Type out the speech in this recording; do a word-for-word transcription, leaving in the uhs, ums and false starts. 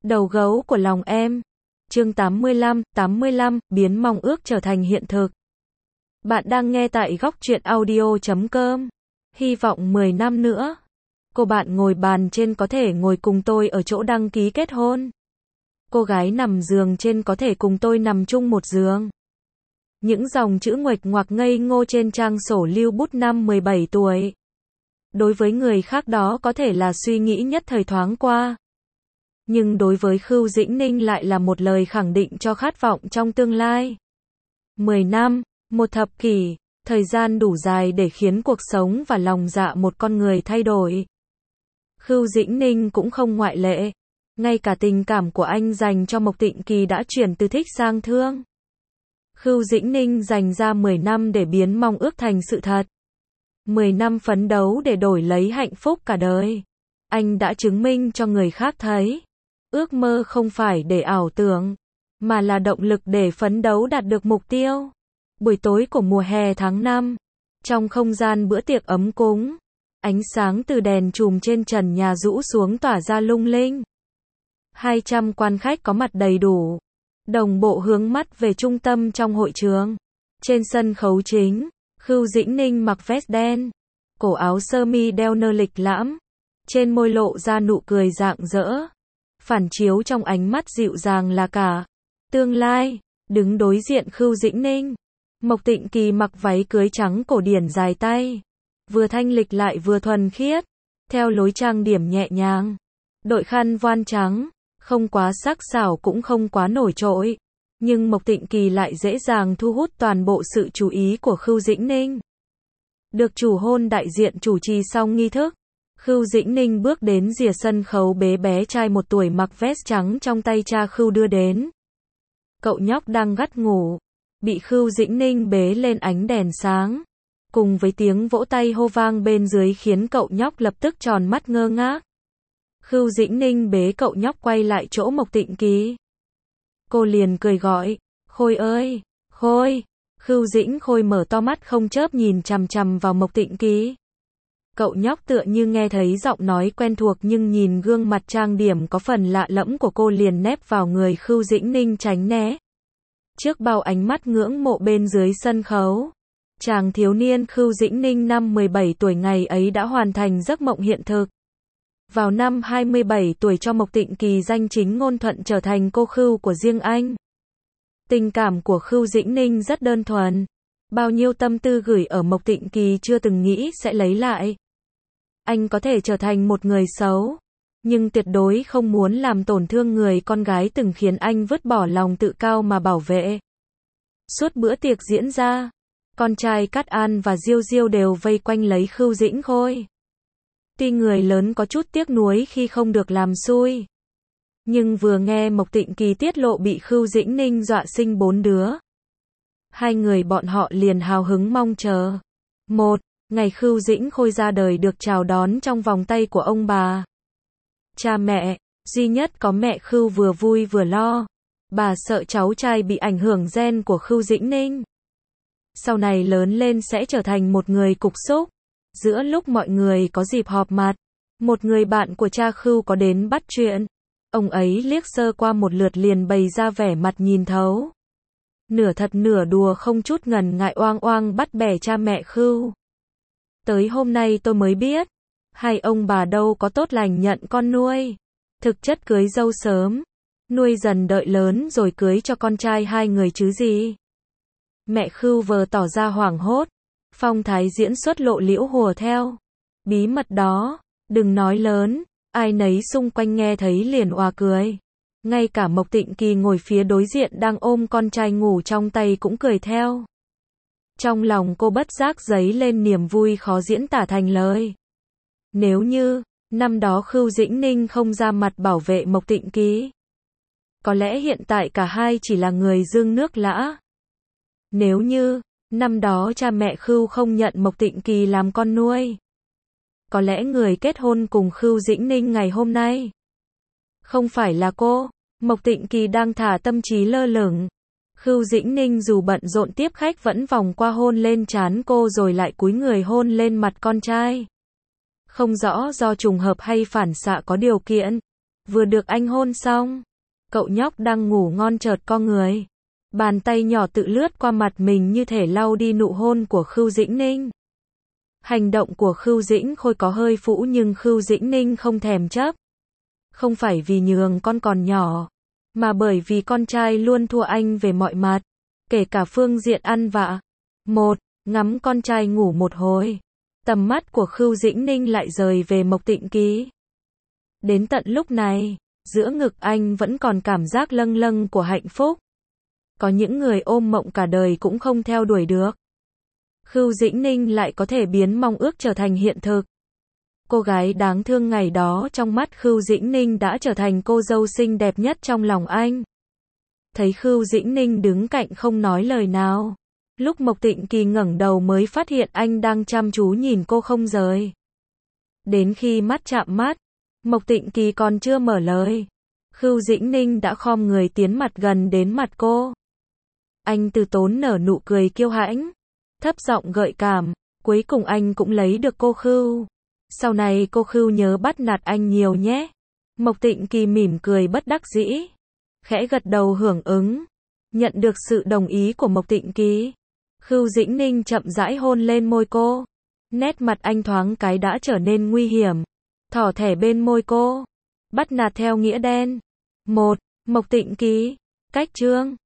Đầu gấu của lòng em. Chương tám mươi lăm, tám mươi lăm, biến mong ước trở thành hiện thực. Bạn đang nghe tại góc truyện audio chấm com. Hy vọng mười năm nữa, cô bạn ngồi bàn trên có thể ngồi cùng tôi ở chỗ đăng ký kết hôn. Cô gái nằm giường trên có thể cùng tôi nằm chung một giường. Những dòng chữ nguệch ngoạc ngây ngô trên trang sổ lưu bút năm mười bảy tuổi. Đối với người khác đó có thể là suy nghĩ nhất thời thoáng qua. Nhưng đối với Khưu Dĩnh Ninh lại là một lời khẳng định cho khát vọng trong tương lai. Mười năm, một thập kỷ, thời gian đủ dài để khiến cuộc sống và lòng dạ một con người thay đổi. Khưu Dĩnh Ninh cũng không ngoại lệ. Ngay cả tình cảm của anh dành cho Mộc Tịnh Kỳ đã chuyển từ thích sang thương. Khưu Dĩnh Ninh dành ra mười năm để biến mong ước thành sự thật. mười năm phấn đấu để đổi lấy hạnh phúc cả đời. Anh đã chứng minh cho người khác thấy. Ước mơ không phải để ảo tưởng, mà là động lực để phấn đấu đạt được mục tiêu. Buổi tối của mùa hè tháng năm, trong không gian bữa tiệc ấm cúng, ánh sáng từ đèn chùm trên trần nhà rũ xuống tỏa ra lung linh. hai trăm quan khách có mặt đầy đủ, đồng bộ hướng mắt về trung tâm trong hội trường. Trên sân khấu chính, Khưu Dĩnh Ninh mặc vest đen, cổ áo sơ mi đeo nơ lịch lãm, trên môi lộ ra nụ cười rạng rỡ. Phản chiếu trong ánh mắt dịu dàng là cả tương lai. Đứng đối diện Khưu Dĩnh Ninh, Mộc Tịnh Kỳ mặc váy cưới trắng cổ điển dài tay, vừa thanh lịch lại vừa thuần khiết, theo lối trang điểm nhẹ nhàng. Đội khăn voan trắng, không quá sắc sảo cũng không quá nổi trội, nhưng Mộc Tịnh Kỳ lại dễ dàng thu hút toàn bộ sự chú ý của Khưu Dĩnh Ninh. Được chủ hôn đại diện chủ trì xong nghi thức, Khưu Dĩnh Ninh bước đến rìa sân khấu bế bé trai một tuổi mặc vest trắng trong tay cha Khưu đưa đến. Cậu nhóc đang gắt ngủ, bị Khưu Dĩnh Ninh bế lên ánh đèn sáng, cùng với tiếng vỗ tay hô vang bên dưới khiến cậu nhóc lập tức tròn mắt ngơ ngác. Khưu Dĩnh Ninh bế cậu nhóc quay lại chỗ Mộc Tịnh Kỳ. Cô liền cười gọi, Khôi ơi, Khôi. Khưu Dĩnh Khôi mở to mắt không chớp nhìn chằm chằm vào Mộc Tịnh Kỳ. Cậu nhóc tựa như nghe thấy giọng nói quen thuộc nhưng nhìn gương mặt trang điểm có phần lạ lẫm của cô liền nép vào người Khưu Dĩnh Ninh tránh né. Trước bao ánh mắt ngưỡng mộ bên dưới sân khấu, chàng thiếu niên Khưu Dĩnh Ninh năm mười bảy tuổi ngày ấy đã hoàn thành giấc mộng hiện thực. Vào năm hai mươi bảy tuổi cho Mộc Tịnh Kỳ danh chính ngôn thuận trở thành cô Khưu của riêng anh. Tình cảm của Khưu Dĩnh Ninh rất đơn thuần. Bao nhiêu tâm tư gửi ở Mộc Tịnh Kỳ chưa từng nghĩ sẽ lấy lại. Anh có thể trở thành một người xấu, nhưng tuyệt đối không muốn làm tổn thương người con gái từng khiến anh vứt bỏ lòng tự cao mà bảo vệ. Suốt bữa tiệc diễn ra, con trai Cát An và Diêu Diêu đều vây quanh lấy Khưu Dĩnh Khôi. Tuy người lớn có chút tiếc nuối khi không được làm xui, nhưng vừa nghe Mộc Tịnh Kỳ tiết lộ bị Khưu Dĩnh Ninh dọa sinh bốn đứa, hai người bọn họ liền hào hứng mong chờ. Một, ngày Khưu Dĩnh Khôi ra đời được chào đón trong vòng tay của ông bà. Cha mẹ, duy nhất có mẹ Khưu vừa vui vừa lo. Bà sợ cháu trai bị ảnh hưởng gen của Khưu Dĩnh Ninh. Sau này lớn lên sẽ trở thành một người cục xúc. Giữa lúc mọi người có dịp họp mặt, một người bạn của cha Khưu có đến bắt chuyện. Ông ấy liếc sơ qua một lượt liền bày ra vẻ mặt nhìn thấu. Nửa thật nửa đùa không chút ngần ngại oang oang bắt bẻ cha mẹ Khưu. Tới hôm nay tôi mới biết, hai ông bà đâu có tốt lành nhận con nuôi. Thực chất cưới dâu sớm, nuôi dần đợi lớn rồi cưới cho con trai hai người chứ gì. Mẹ Khưu vờ tỏ ra hoảng hốt, phong thái diễn xuất lộ liễu hùa theo. Bí mật đó, đừng nói lớn, ai nấy xung quanh nghe thấy liền òa cười. Ngay cả Mộc Tịnh Kỳ ngồi phía đối diện đang ôm con trai ngủ trong tay cũng cười theo. Trong lòng cô bất giác dấy lên niềm vui khó diễn tả thành lời. Nếu như, năm đó Khưu Dĩnh Ninh không ra mặt bảo vệ Mộc Tịnh Kỳ, có lẽ hiện tại cả hai chỉ là người dưng nước lã. Nếu như, năm đó cha mẹ Khưu không nhận Mộc Tịnh Kỳ làm con nuôi, có lẽ người kết hôn cùng Khưu Dĩnh Ninh ngày hôm nay không phải là cô. Mộc Tịnh Kỳ đang thả tâm trí lơ lửng. Khưu Dĩnh Ninh dù bận rộn tiếp khách vẫn vòng qua hôn lên trán cô rồi lại cúi người hôn lên mặt con trai. Không rõ do trùng hợp hay phản xạ có điều kiện, Vừa được anh hôn xong, cậu nhóc đang ngủ ngon chợt co người. Bàn tay nhỏ tự lướt qua mặt mình như thể lau đi nụ hôn của Khưu Dĩnh Ninh. Hành động của Khưu Dĩnh Khôi có hơi phũ nhưng Khưu Dĩnh Ninh không thèm chấp. Không phải vì nhường con còn nhỏ, mà bởi vì con trai luôn thua anh về mọi mặt, kể cả phương diện ăn vạ. Một, ngắm con trai ngủ một hồi, tầm mắt của Khưu Dĩnh Ninh lại rời về Mộc Tịnh Ký. Đến tận lúc này, giữa ngực anh vẫn còn cảm giác lâng lâng của hạnh phúc. Có những người ôm mộng cả đời cũng không theo đuổi được. Khưu Dĩnh Ninh lại có thể biến mong ước trở thành hiện thực. Cô gái đáng thương ngày đó trong mắt Khưu Dĩnh Ninh đã trở thành cô dâu xinh đẹp nhất trong lòng anh. Thấy Khưu Dĩnh Ninh đứng cạnh không nói lời nào. Lúc Mộc Tịnh Kỳ ngẩng đầu mới phát hiện anh đang chăm chú nhìn cô không rời. Đến khi mắt chạm mắt, Mộc Tịnh Kỳ còn chưa mở lời, Khưu Dĩnh Ninh đã khom người tiến mặt gần đến mặt cô. Anh từ tốn nở nụ cười kiêu hãnh, thấp giọng gợi cảm, cuối cùng anh cũng lấy được cô Khưu. Sau này cô Khưu nhớ bắt nạt anh nhiều nhé. Mộc Tịnh Kỳ mỉm cười bất đắc dĩ, khẽ gật đầu hưởng ứng. Nhận được sự đồng ý của Mộc Tịnh Kỳ, Khưu Dĩnh Ninh chậm rãi hôn lên môi cô. Nét mặt anh thoáng cái đã trở nên nguy hiểm, thỏ thẻ bên môi cô. Bắt nạt theo nghĩa đen. Một, Mộc Tịnh Kỳ, cách chương